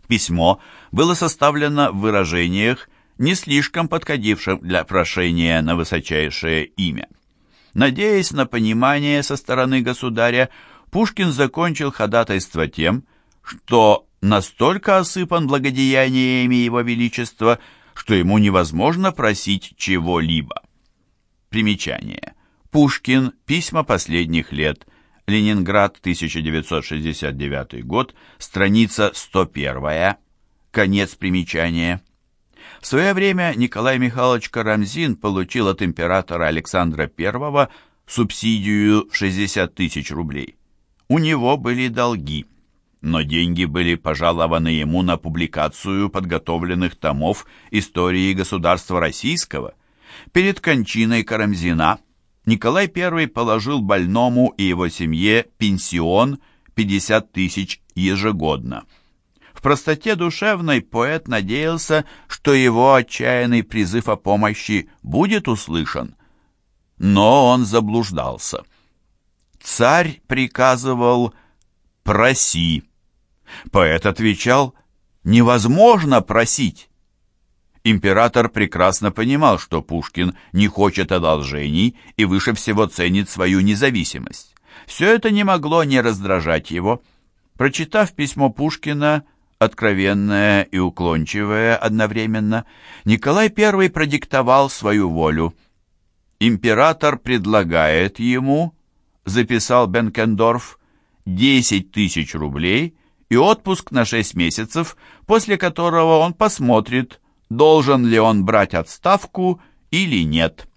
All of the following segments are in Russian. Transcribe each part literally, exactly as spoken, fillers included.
Письмо было составлено в выражениях, не слишком подходивших для прошения на высочайшее имя. Надеясь на понимание со стороны государя, Пушкин закончил ходатайство тем, что настолько осыпан благодеяниями его величества, что ему невозможно просить чего-либо. Примечание. Пушкин. Письма последних лет. Ленинград, тысяча девятьсот шестьдесят девятый год. Страница сто первая. Конец примечания. В свое время Николай Михайлович Карамзин получил от императора Александра Первого субсидию в шестьдесят тысяч рублей. У него были долги, но деньги были пожалованы ему на публикацию подготовленных томов истории государства российского. Перед кончиной Карамзина Николай Первый положил больному и его семье пенсион пятьдесят тысяч ежегодно. В простоте душевной поэт надеялся, что его отчаянный призыв о помощи будет услышан. Но он заблуждался. Царь приказывал «проси». Поэт отвечал «невозможно просить». Император прекрасно понимал, что Пушкин не хочет одолжений и выше всего ценит свою независимость. Все это не могло не раздражать его. Прочитав письмо Пушкина, откровенное и уклончивое одновременно, Николай Первый продиктовал свою волю. «Император предлагает ему, — записал Бенкендорф, — десять тысяч рублей и отпуск на шесть месяцев, после которого он посмотрит, должен ли он брать отставку или нет».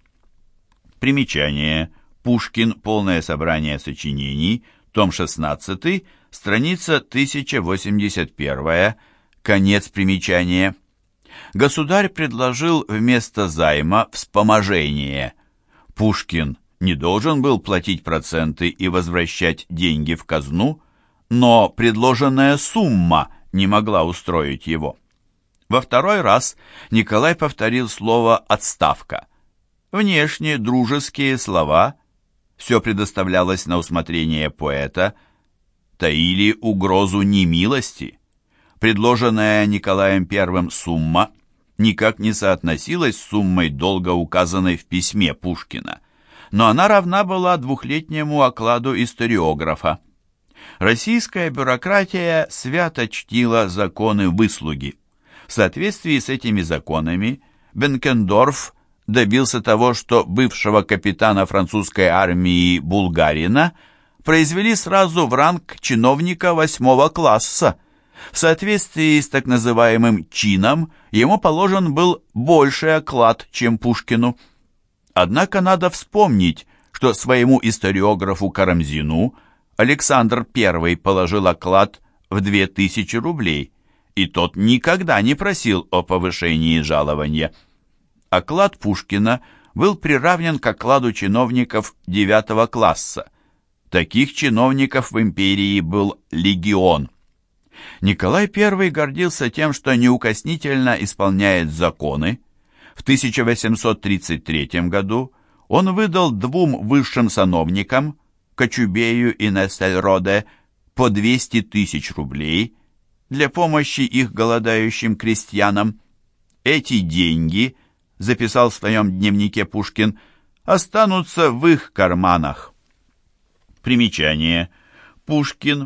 Примечание. Пушкин. Полное собрание сочинений. Том шестнадцатый. Страница тысяча восемьдесят первая. Конец примечания. Государь предложил вместо займа вспоможение. Пушкин не должен был платить проценты и возвращать деньги в казну, но предложенная сумма не могла устроить его. Во второй раз Николай повторил слово «отставка». Внешне дружеские слова, все предоставлялось на усмотрение поэта, таили угрозу немилости. Предложенная Николаем Первым сумма никак не соотносилась с суммой долга, указанной в письме Пушкина, но она равна была двухлетнему окладу историографа. Российская бюрократия свято чтила законы выслуги. В соответствии с этими законами Бенкендорф добился того, что бывшего капитана французской армии Булгарина произвели сразу в ранг чиновника восьмого класса. В соответствии с так называемым чином ему положен был больший оклад, чем Пушкину. Однако надо вспомнить, что своему историографу Карамзину Александр Первый положил оклад в две тысячи рублей, и тот никогда не просил о повышении жалования. Оклад Пушкина был приравнен к окладу чиновников девятого класса. Таких чиновников в империи был легион. Николай Первый гордился тем, что неукоснительно исполняет законы. В тысяча восемьсот тридцать третьем году он выдал двум высшим сановникам, Кочубею и Нессельроде, по двести тысяч рублей для помощи их голодающим крестьянам. Эти деньги, записал в своем дневнике Пушкин, останутся в их карманах. Примечание. Пушкин.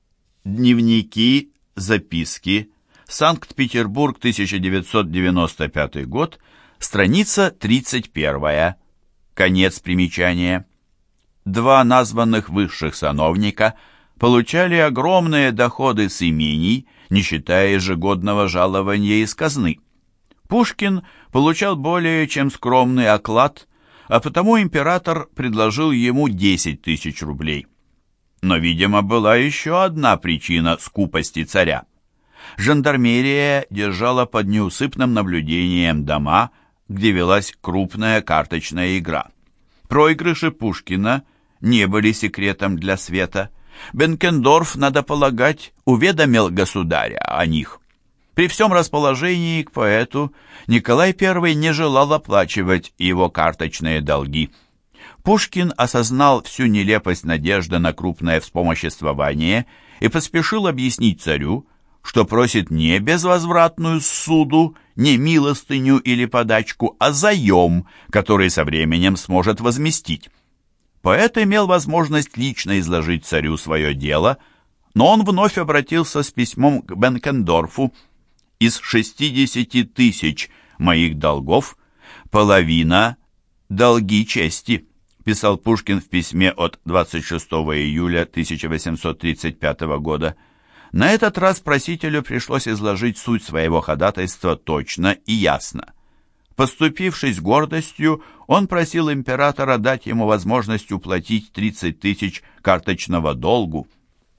Дневники, записки. Санкт-Петербург, тысяча девятьсот девяносто пятый год. Страница тридцать первая. Конец примечания. Два названных высших сановника получали огромные доходы с имений, не считая ежегодного жалования из казны. Пушкин получал более чем скромный оклад, а потому император предложил ему десять тысяч рублей. Но, видимо, была еще одна причина скупости царя. Жандармерия держала под неусыпным наблюдением дома, где велась крупная карточная игра. Проигрыши Пушкина не были секретом для света. Бенкендорф, надо полагать, уведомил государя о них. При всем расположении к поэту Николай Первый не желал оплачивать его карточные долги. Пушкин осознал всю нелепость надежды на крупное вспомоществование и поспешил объяснить царю, что просит не безвозвратную ссуду, не милостыню или подачку, а заем, который со временем сможет возместить. Поэт имел возможность лично изложить царю свое дело, но он вновь обратился с письмом к Бенкендорфу. «Из шестидесяти тысяч моих долгов половина – долги чести», писал Пушкин в письме от двадцать шестого июля тысяча восемьсот тридцать пятого года. На этот раз просителю пришлось изложить суть своего ходатайства точно и ясно. Поступившись гордостью, он просил императора дать ему возможность уплатить тридцать тысяч карточного долгу.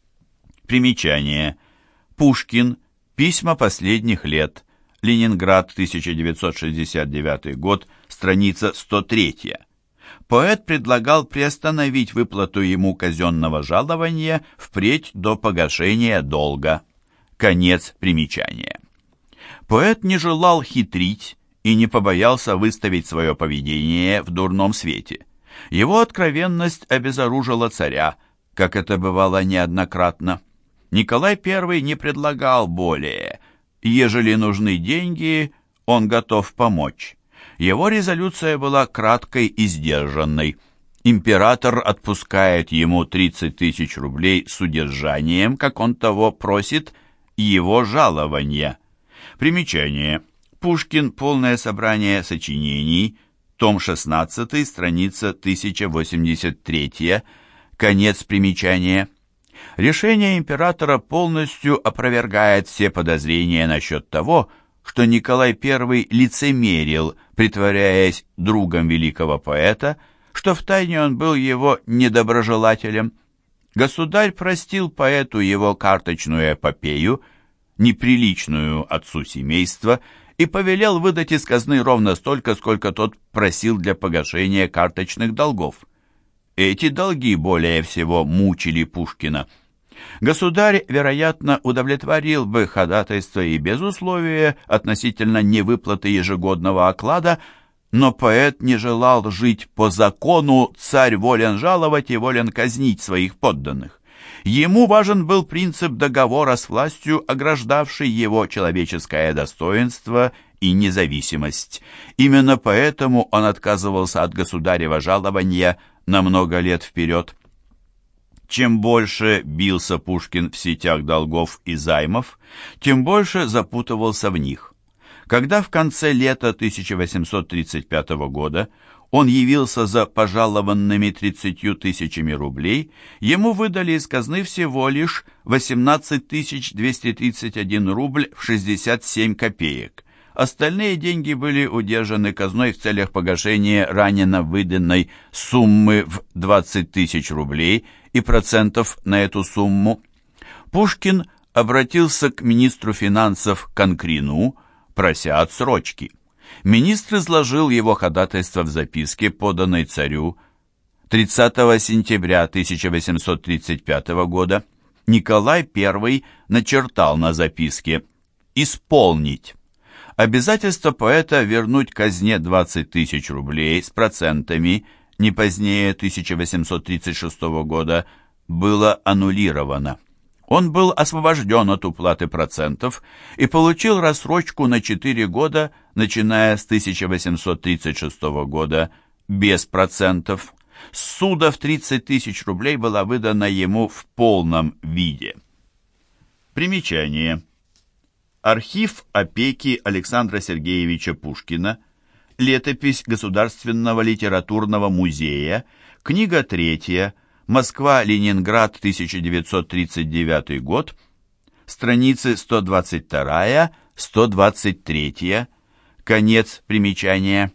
Примечание. Пушкин. Письма последних лет. Ленинград, тысяча девятьсот шестьдесят девятый год, страница сто три. Поэт предлагал приостановить выплату ему казенного жалования впредь до погашения долга. Конец примечания. Поэт не желал хитрить и не побоялся выставить свое поведение в дурном свете. Его откровенность обезоружила царя, как это бывало неоднократно. Николай Первый не предлагал более. Ежели нужны деньги, он готов помочь. Его резолюция была краткой и сдержанной. Император отпускает ему тридцать тысяч рублей с удержанием, как он того просит, его жалования. Примечание. Пушкин. Полное собрание сочинений. Том шестнадцатый, страница тысяча восемьдесят три. Конец примечания. Решение императора полностью опровергает все подозрения насчет того, что Николай Первый лицемерил, притворяясь другом великого поэта, что втайне он был его недоброжелателем. Государь простил поэту его карточную эпопею, неприличную отцу семейства, и повелел выдать из казны ровно столько, сколько тот просил для погашения карточных долгов. Эти долги более всего мучили Пушкина. Государь, вероятно, удовлетворил бы ходатайство и без условия относительно невыплаты ежегодного оклада, но поэт не желал жить по закону «царь волен жаловать и волен казнить своих подданных». Ему важен был принцип договора с властью, ограждавший его человеческое достоинство и независимость. Именно поэтому он отказывался от государева жалования на много лет вперед. Чем больше бился Пушкин в сетях долгов и займов, тем больше запутывался в них. Когда в конце лета тысяча восемьсот тридцать пятого года он явился за пожалованными тридцатью тысячами рублей, ему выдали из казны всего лишь восемнадцать тысяч двести тридцать один рубль в шестьдесят семь копеек. Остальные деньги были удержаны казной в целях погашения ранее выданной суммы в двадцать тысяч рублей и процентов на эту сумму. Пушкин обратился к министру финансов Конкрину, прося отсрочки. Министр изложил его ходатайство в записке, поданной царю. тридцатого сентября тысяча восемьсот тридцать пятого года Николай Первый начертал на записке «Исполнить». Обязательство поэта вернуть казне двадцать тысяч рублей с процентами не позднее тысяча восемьсот тридцать шестого года было аннулировано. Он был освобожден от уплаты процентов и получил рассрочку на четыре года, начиная с тысяча восемьсот тридцать шестого года, без процентов. Ссуда в тридцать тысяч рублей была выдана ему в полном виде. Примечание. Архив опеки Александра Сергеевича Пушкина, летопись Государственного литературного музея, книга третья, Москва-Ленинград, тысяча девятьсот тридцать девятый год, страницы сто двадцать два — сто двадцать три, конец примечания.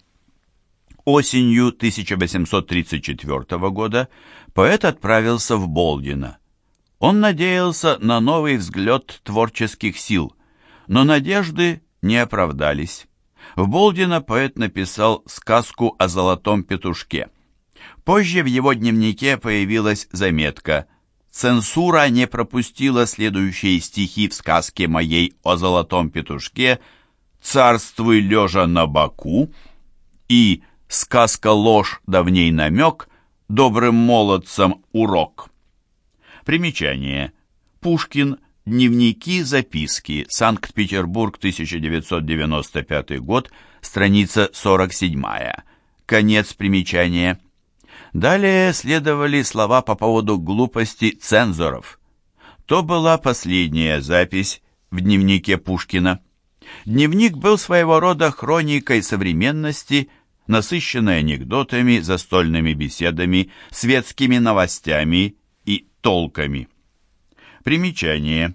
Осенью тысяча восемьсот тридцать четвёртого года поэт отправился в Болдино. Он надеялся на новый взгляд творческих сил, но надежды не оправдались. В Болдино поэт написал сказку о золотом петушке. Позже в его дневнике появилась заметка: «Цензура не пропустила следующие стихи в сказке моей о золотом петушке «Царствуй лежа на боку» и «Сказка ложь, давней намек, добрым молодцам урок». Примечание. Пушкин. Дневники, записки. Санкт-Петербург, тысяча девятьсот девяносто пятый год, страница сорок семь. Конец примечания. Далее следовали слова по поводу глупости цензоров. То была последняя запись в дневнике Пушкина. Дневник был своего рода хроникой современности, насыщенной анекдотами, застольными беседами, светскими новостями и толками. Примечание.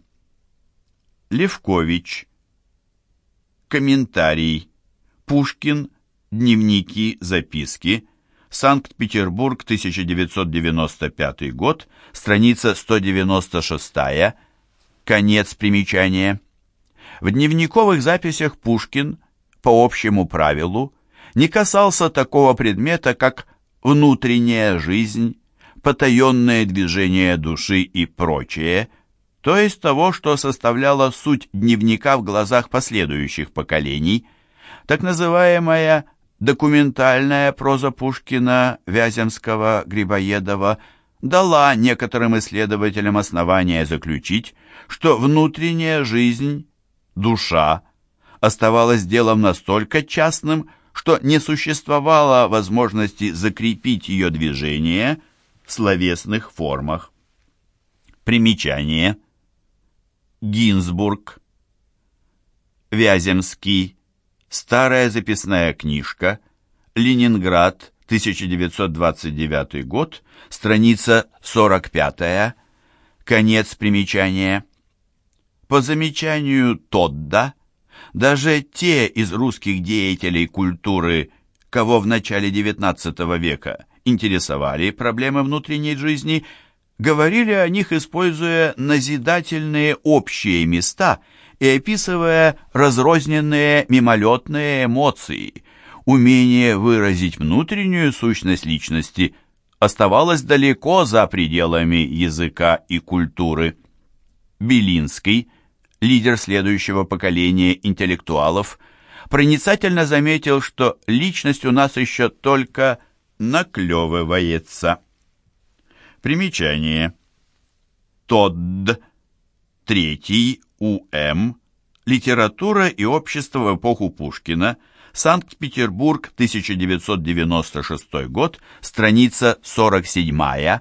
Левкович. Комментарий. Пушкин. Дневники, записки. Санкт-Петербург, тысяча девятьсот девяносто пятый год, страница сто девяносто шесть. Конец примечания. В дневниковых записях Пушкин, по общему правилу, не касался такого предмета, как внутренняя жизнь, потаенное движение души и прочее, то есть того, что составляло суть дневника в глазах последующих поколений. Так называемая документальная проза Пушкина, Вяземского, Грибоедова дала некоторым исследователям основания заключить, что внутренняя жизнь, душа, оставалась делом настолько частным, что не существовало возможности закрепить ее движение в словесных формах. Примечание. Гинзбург. Вяземский. Старая записная книжка. Ленинград, тысяча девятьсот двадцать девятый год, страница сорок пять. Конец примечания. По замечанию Тодда, даже те из русских деятелей культуры, кого в начале девятнадцатого века интересовали проблемы внутренней жизни, говорили о них, используя назидательные общие места и описывая разрозненные мимолетные эмоции. Умение выразить внутреннюю сущность личности оставалось далеко за пределами языка и культуры. Белинский, лидер следующего поколения интеллектуалов, проницательно заметил, что личность у нас еще только наклевывается. Примечание. Тодд. Третий. У.М. Литература и общество в эпоху Пушкина. Санкт-Петербург, тысяча девятьсот девяносто шестой год, страница сорок семь.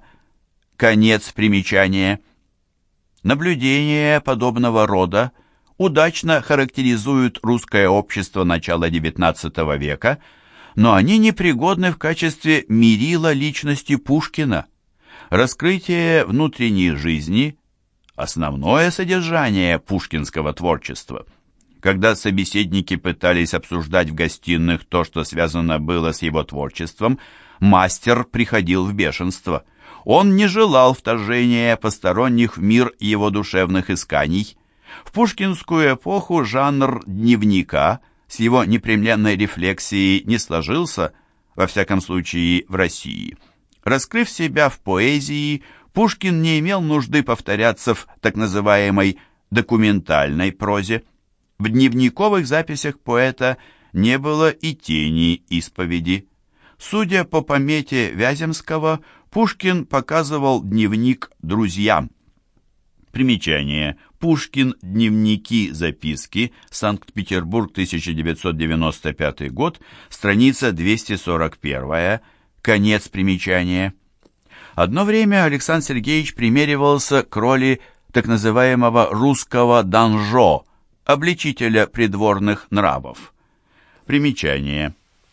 Конец примечания. Наблюдения подобного рода удачно характеризуют русское общество начала девятнадцатого века, но они непригодны в качестве мерила личности Пушкина. Раскрытие внутренней жизни – основное содержание пушкинского творчества. Когда собеседники пытались обсуждать в гостиных то, что связано было с его творчеством, мастер приходил в бешенство. Он не желал вторжения посторонних в мир его душевных исканий. В пушкинскую эпоху жанр дневника с его непременной рефлексией не сложился, во всяком случае в России. Раскрыв себя в поэзии, Пушкин не имел нужды повторяться в так называемой документальной прозе. В дневниковых записях поэта не было и тени исповеди. Судя по помете Вяземского, Пушкин показывал дневник друзьям. Примечание. Пушкин. Дневники, записки. Санкт-Петербург, тысяча девятьсот девяносто пятый год. Страница двести сорок один. Конец примечания. Одно время Александр Сергеевич примеривался к роли так называемого русского Данжо, обличителя придворных нравов. Примечание.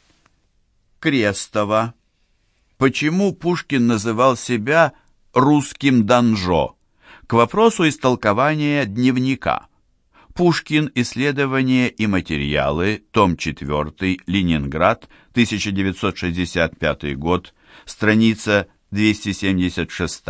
Крестова. Почему Пушкин называл себя русским Данжо? К вопросу истолкования дневника. Пушкин. Исследования и материалы. Том четвёртый. Ленинград. тысяча девятьсот шестьдесят пятый год. Страница двести семьдесят шесть.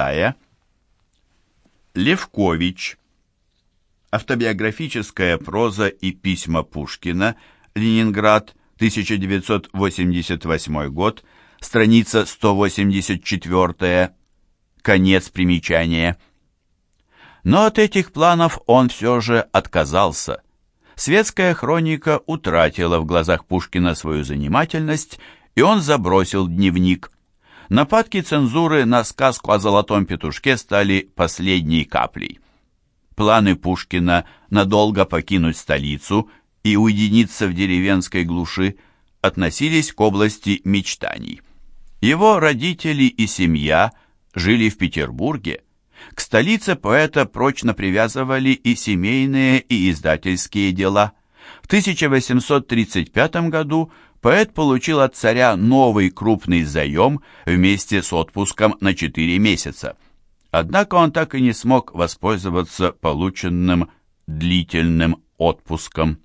Левкович. Автобиографическая проза и письма Пушкина. Ленинград. тысяча девятьсот восемьдесят восьмой год. Страница сто восемьдесят четыре. Конец примечания. Но от этих планов он все же отказался. Светская хроника утратила в глазах Пушкина свою занимательность, и он забросил дневник. Нападки цензуры на сказку о золотом петушке стали последней каплей. планы Пушкина надолго покинуть столицу и уединиться в деревенской глуши относились к области мечтаний. Его родители и семья жили в Петербурге. К столице поэта прочно привязывали и семейные, и издательские дела. В тысяча восемьсот тридцать пятом году поэт получил от царя новый крупный заем вместе с отпуском на четыре месяца. Однако он так и не смог воспользоваться полученным длительным отпуском.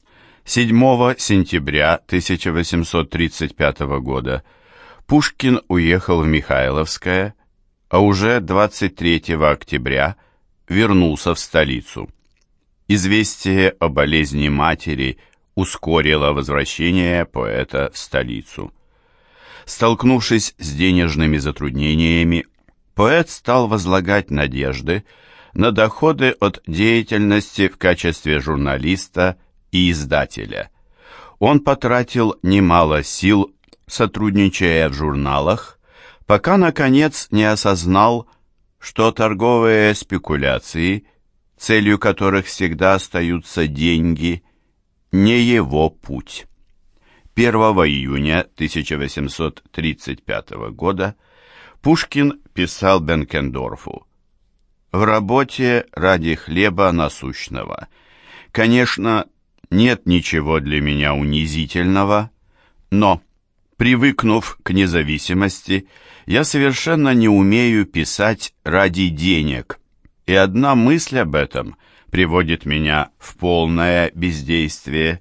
седьмого сентября тысяча восемьсот тридцать пятого года Пушкин уехал в Михайловское, а уже двадцать третьего октября вернулся в столицу. Известие о болезни матери ускорило возвращение поэта в столицу. Столкнувшись с денежными затруднениями, поэт стал возлагать надежды на доходы от деятельности в качестве журналиста и издателя. Он потратил немало сил, сотрудничая в журналах, пока, наконец, не осознал, что торговые спекуляции, целью которых всегда остаются деньги, не его путь. первого июня тысяча восемьсот тридцать пятого года Пушкин писал Бенкендорфу: «В работе ради хлеба насущного, конечно, нет ничего для меня унизительного, но, привыкнув к независимости, я совершенно не умею писать ради денег, и одна мысль об этом приводит меня в полное бездействие».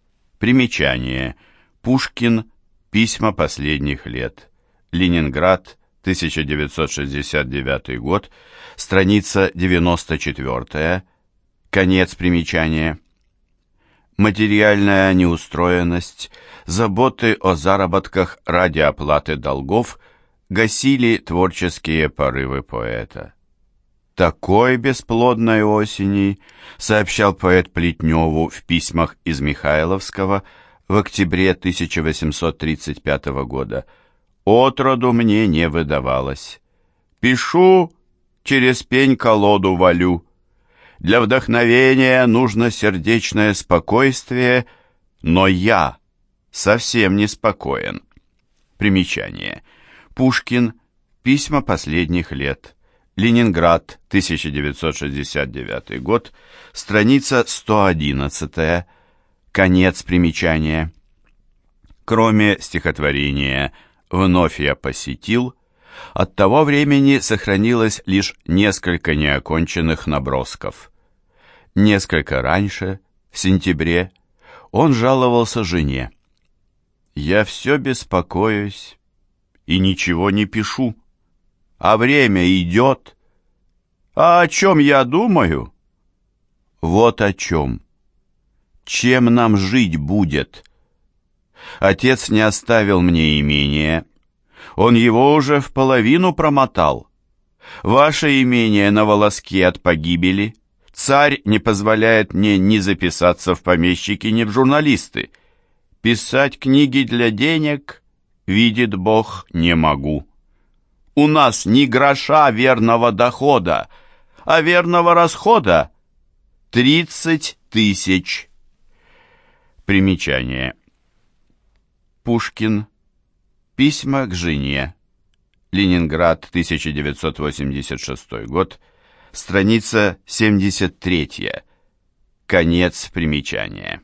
Примечание. Пушкин. Письма последних лет. Ленинград. тысяча девятьсот шестьдесят девятый год. Страница девяносто четвёртая. Конец примечания. Материальная неустроенность, заботы о заработках ради оплаты долгов гасили творческие порывы поэта. «Такой бесплодной осени», — сообщал поэт Плетневу в письмах из Михайловского в октябре тысяча восемьсот тридцать пятого года, «отроду мне не выдавалось. Пишу, через пень-колоду валю. Для вдохновения нужно сердечное спокойствие, но я совсем не спокоен». Примечание. Пушкин. Письма последних лет. Ленинград. тысяча девятьсот шестьдесят девятый год. Страница сто одиннадцатая. Конец примечания. Кроме стихотворения «Вновь я посетил», от того времени сохранилось лишь несколько неоконченных набросков. Несколько раньше, в сентябре, он жаловался жене: «Я все беспокоюсь и ничего не пишу, а время идет. А о чем я думаю? Вот о чем. Чем нам жить будет? Отец не оставил мне имение. Он его уже в половину промотал. Ваше имение на волоске от погибели. Царь не позволяет мне ни записаться в помещики, ни в журналисты. Писать книги для денег, видит Бог, не могу. У нас ни гроша верного дохода, а верного расхода тридцать тысяч». Примечание. Пушкин. Письма к жене. Ленинград, тысяча девятьсот восемьдесят шестой год. Страница семьдесят третья. Конец примечания.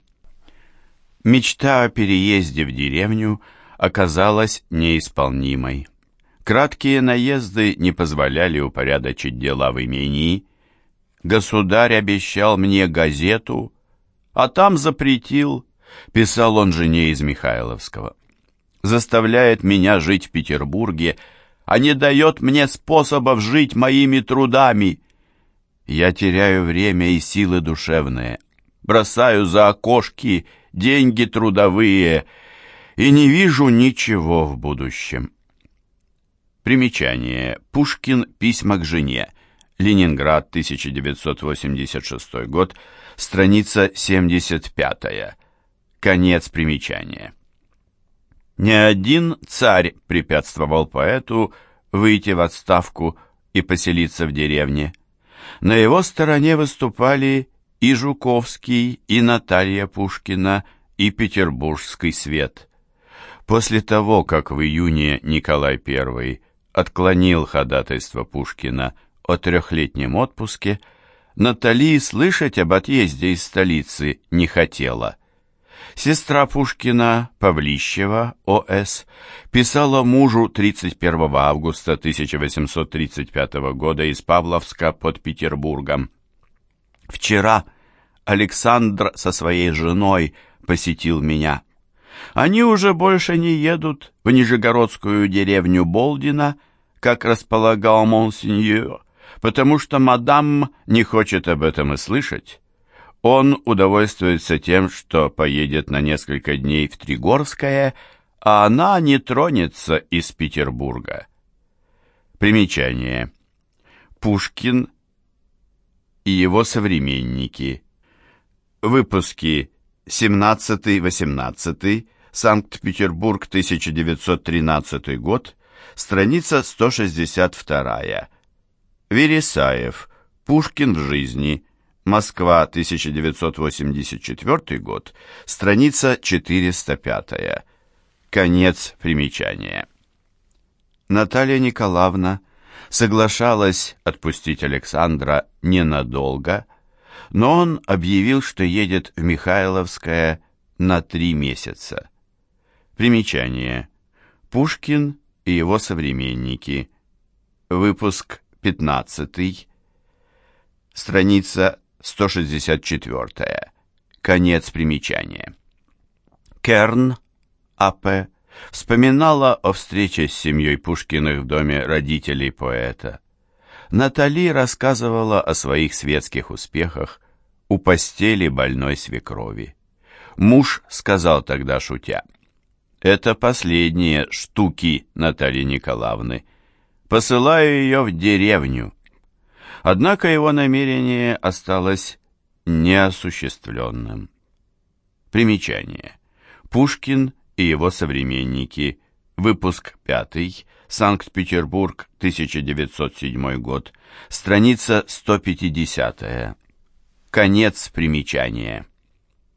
Мечта о переезде в деревню оказалась неисполнимой. Краткие наезды не позволяли упорядочить дела в имении. «Государь обещал мне газету, а там запретил», — писал он жене из Михайловского. «Заставляет меня жить в Петербурге, а не дает мне способов жить моими трудами. Я теряю время и силы душевные, бросаю за окошки деньги трудовые и не вижу ничего в будущем». Примечание. Пушкин. Письма к жене. Ленинград, тысяча девятьсот восемьдесят шестой год. Страница семьдесят пятая. Конец примечания. Не один царь препятствовал поэту выйти в отставку и поселиться в деревне. На его стороне выступали и Жуковский, и Наталья Пушкина, и Петербургский свет. После того, как в июне Николай Первый отклонил ходатайство Пушкина о трехлетнем отпуске, Натали слышать об отъезде из столицы не хотела. Сестра Пушкина, Павлищева, О С, писала мужу тридцать первого августа тысяча восемьсот тридцать пятого года из Павловска под Петербургом. «Вчера Александр со своей женой посетил меня. Они уже больше не едут в нижегородскую деревню Болдино, как располагал монсеньор, потому что мадам не хочет об этом и слышать. Он удовольствуется тем, что поедет на несколько дней в Тригорское, а она не тронется из Петербурга». Примечание. Пушкин и его современники. Выпуски семнадцатый-восемнадцатый, Санкт-Петербург, тысяча девятьсот тринадцатый год, страница сто шестьдесят два. Вересаев. Пушкин в жизни. Москва, тысяча девятьсот восемьдесят четвёртый год, страница четыреста пять. Конец примечания. Наталья Николаевна соглашалась отпустить Александра ненадолго, но он объявил, что едет в Михайловское на три месяца. Примечание. Пушкин и его современники. Выпуск пятнадцатый. Страница сто шестьдесят четыре. Конец примечания. Керн, А П, вспоминала о встрече с семьей Пушкиных в доме родителей поэта. Натали рассказывала о своих светских успехах у постели больной свекрови. Муж сказал тогда, шутя: «Это последние штуки Натальи Николаевны. Посылаю ее в деревню». Однако его намерение осталось неосуществленным. Примечание. Пушкин и его современники. Выпуск пятый. Санкт-Петербург, тысяча девятьсот седьмой год. Страница сто пятьдесят. Конец примечания.